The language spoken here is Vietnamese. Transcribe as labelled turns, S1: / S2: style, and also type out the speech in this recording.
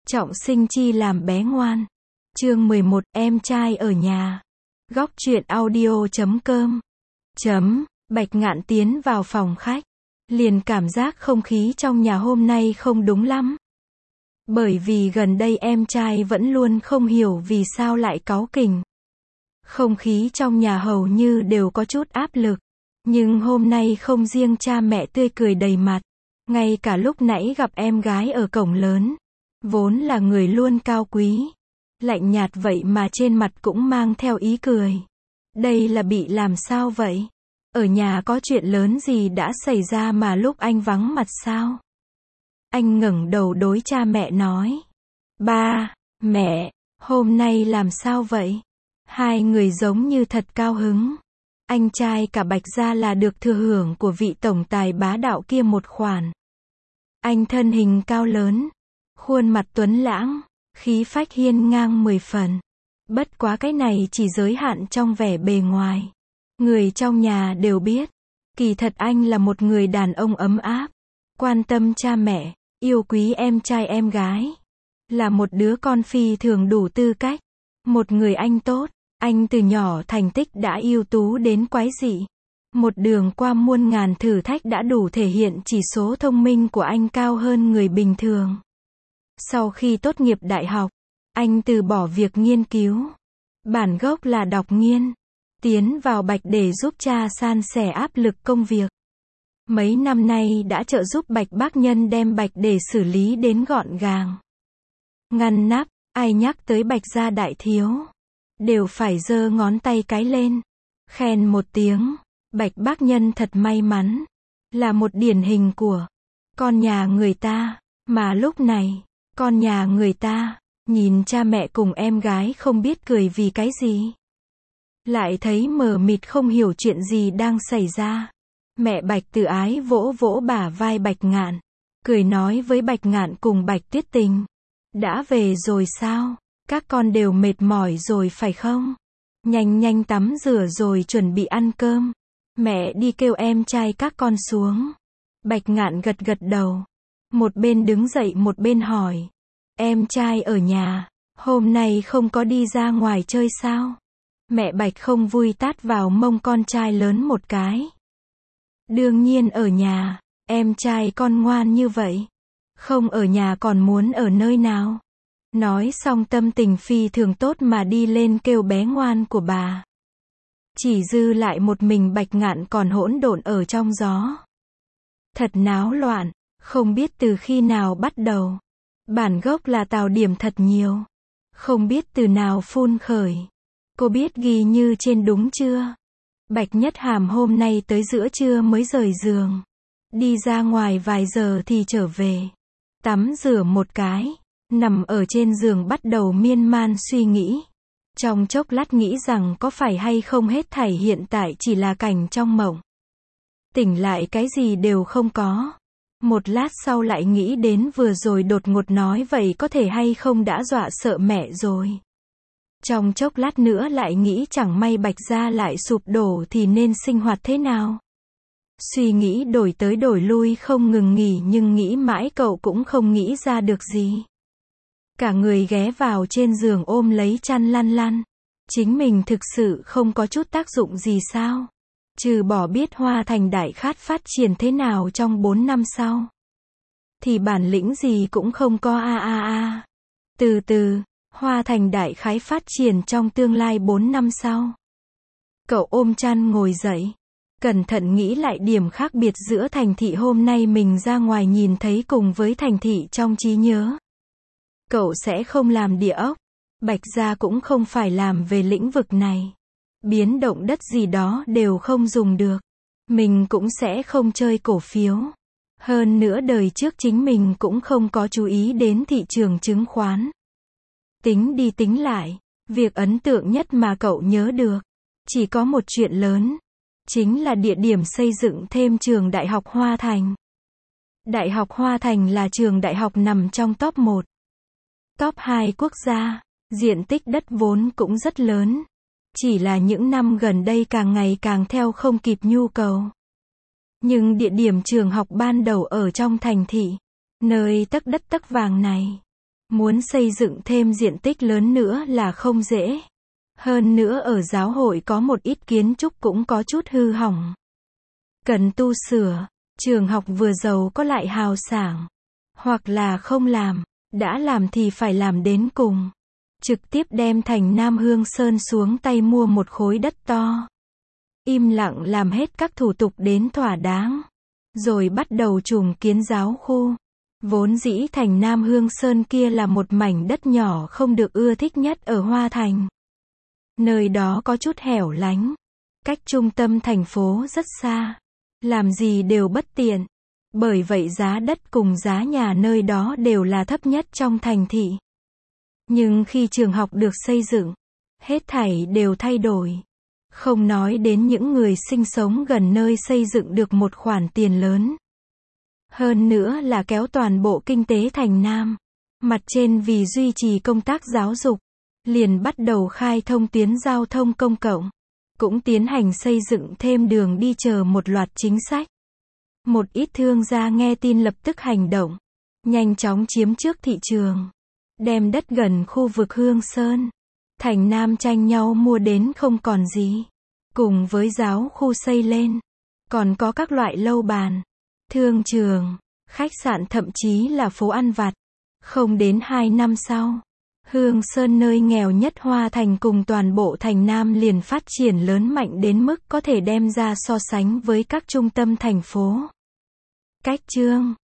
S1: Trọng sinh chi làm bé ngoan. Chương 11, em trai ở nhà. Góc truyện audio.com. Bạch Ngạn tiến vào phòng khách. Liền cảm giác không khí trong nhà hôm nay không đúng lắm. Bởi vì gần đây em trai vẫn luôn không hiểu vì sao lại cáu kỉnh. Không khí trong nhà hầu như đều có chút áp lực. Nhưng hôm nay không riêng cha mẹ tươi cười đầy mặt. Ngay cả lúc nãy gặp em gái ở cổng lớn. Vốn là người luôn cao quý. Lạnh nhạt vậy mà trên mặt cũng mang theo ý cười. Đây là bị làm sao vậy? Ở nhà có chuyện lớn gì đã xảy ra mà lúc anh vắng mặt sao? Anh ngẩng đầu đối cha mẹ nói. Ba, mẹ, hôm nay làm sao vậy? Hai người giống như thật cao hứng. Anh trai cả Bạch gia là được thừa hưởng của vị tổng tài bá đạo kia một khoản. Anh thân hình cao lớn, khuôn mặt tuấn lãng, khí phách hiên ngang 10 phần. Bất quá cái này chỉ giới hạn trong vẻ bề ngoài. Người trong nhà đều biết, kỳ thật anh là một người đàn ông ấm áp, quan tâm cha mẹ, yêu quý em trai em gái. Là một đứa con phi thường đủ tư cách, một người anh tốt. Anh từ nhỏ thành tích đã ưu tú đến quái dị. Một đường qua muôn ngàn thử thách đã đủ thể hiện chỉ số thông minh của anh cao hơn người bình thường. Sau khi tốt nghiệp đại học, anh từ bỏ việc nghiên cứu. Bản gốc là đọc nghiên. Tiến vào Bạch để giúp cha san sẻ áp lực công việc. Mấy năm nay đã trợ giúp Bạch bác nhân đem Bạch để xử lý đến gọn gàng. Ngăn nắp, ai nhắc tới Bạch gia đại thiếu đều phải giơ ngón tay cái lên, khen một tiếng. Bạch bác nhân thật may mắn, là một điển hình của con nhà người ta. Mà lúc này, con nhà người ta nhìn cha mẹ cùng em gái không biết cười vì cái gì. Lại thấy mờ mịt không hiểu chuyện gì đang xảy ra. Mẹ Bạch Từ Ái vỗ vỗ bả vai Bạch Ngạn, cười nói với Bạch Ngạn cùng Bạch Tuyết Tình. Đã về rồi sao? Các con đều mệt mỏi rồi phải không? Nhanh nhanh tắm rửa rồi chuẩn bị ăn cơm. Mẹ đi kêu em trai các con xuống. Bạch Ngạn gật gật đầu. Một bên đứng dậy một bên hỏi. Em trai ở nhà, hôm nay không có đi ra ngoài chơi sao? Mẹ Bạch không vui tát vào mông con trai lớn một cái. Đương nhiên ở nhà, em trai con ngoan như vậy. Không ở nhà còn muốn ở nơi nào? Nói xong tâm tình phi thường tốt mà đi lên kêu bé ngoan của bà. Chỉ dư lại một mình Bạch Ngạn còn hỗn độn ở trong gió. Thật náo loạn, không biết từ khi nào bắt đầu. Bản gốc là tào điểm thật nhiều. Không biết từ nào phun khởi. Cô biết ghi như trên đúng chưa? Bạch Nhất Hàm hôm nay tới giữa trưa mới rời giường. Đi ra ngoài vài giờ thì trở về. Tắm rửa một cái. Nằm ở trên giường bắt đầu miên man suy nghĩ. Trong chốc lát nghĩ rằng có phải hay không hết thảy hiện tại chỉ là cảnh trong mộng. Tỉnh lại cái gì đều không có. Một lát sau lại nghĩ đến vừa rồi đột ngột nói vậy có thể hay không đã dọa sợ mẹ rồi. Trong chốc lát nữa lại nghĩ chẳng may Bạch gia lại sụp đổ thì nên sinh hoạt thế nào. Suy nghĩ đổi tới đổi lui không ngừng nghỉ nhưng nghĩ mãi cậu cũng không nghĩ ra được gì. Cả người ghé vào trên giường ôm lấy chăn lăn lăn. Chính mình thực sự không có chút tác dụng gì sao? Trừ bỏ biết Hoa Thành Đại Khát phát triển thế nào trong 4 năm sau. Thì bản lĩnh gì cũng không có Từ từ, Hoa Thành Đại Khái phát triển trong tương lai 4 năm sau. Cậu ôm chăn ngồi dậy. Cẩn thận nghĩ lại điểm khác biệt giữa thành thị hôm nay mình ra ngoài nhìn thấy cùng với thành thị trong trí nhớ. Cậu sẽ không làm địa ốc. Bạch gia cũng không phải làm về lĩnh vực này. Biến động đất gì đó đều không dùng được. Mình cũng sẽ không chơi cổ phiếu. Hơn nữa đời trước chính mình cũng không có chú ý đến thị trường chứng khoán. Tính đi tính lại, việc ấn tượng nhất mà cậu nhớ được, chỉ có một chuyện lớn. Chính là địa điểm xây dựng thêm trường Đại học Hoa Thành. Đại học Hoa Thành là trường đại học nằm trong top 1. Top 2 quốc gia, diện tích đất vốn cũng rất lớn. Chỉ là những năm gần đây càng ngày càng theo không kịp nhu cầu. Nhưng địa điểm trường học ban đầu ở trong thành thị, nơi tấc đất tấc vàng này, Muốn xây dựng thêm diện tích lớn nữa là không dễ. Hơn nữa ở giáo hội có một ít kiến trúc cũng có chút hư hỏng. Cần tu sửa, trường học vừa giàu có lại hào sảng. Hoặc là không làm, đã làm thì phải làm đến cùng. Trực tiếp đem thành Nam Hương Sơn xuống tay mua một khối đất to. Im lặng làm hết các thủ tục đến thỏa đáng. Rồi bắt đầu trùng kiến giáo khu. Vốn dĩ thành Nam Hương Sơn kia là một mảnh đất nhỏ không được ưa thích nhất ở Hoa Thành. Nơi đó có chút hẻo lánh. Cách trung tâm thành phố rất xa. Làm gì đều bất tiện. Bởi vậy giá đất cùng giá nhà nơi đó đều là thấp nhất trong thành thị. Nhưng khi trường học được xây dựng, hết thảy đều thay đổi. Không nói đến những người sinh sống gần nơi xây dựng được một khoản tiền lớn. Hơn nữa là kéo toàn bộ kinh tế thành Nam. Mặt trên vì duy trì công tác giáo dục, liền bắt đầu khai thông tuyến giao thông công cộng. Cũng tiến hành xây dựng thêm đường đi chờ một loạt chính sách. Một ít thương gia nghe tin lập tức hành động. Nhanh chóng chiếm trước thị trường. Đem đất gần khu vực Hương Sơn, thành Nam tranh nhau mua đến không còn gì. Cùng với giáo khu xây lên. Còn có các loại lâu bàn, thương trường, khách sạn thậm chí là phố ăn vặt. Không đến 2 năm sau, Hương Sơn nơi nghèo nhất Hoa Thành cùng toàn bộ thành Nam liền phát triển lớn mạnh đến mức có thể đem ra so sánh với các trung tâm thành phố. Cách chương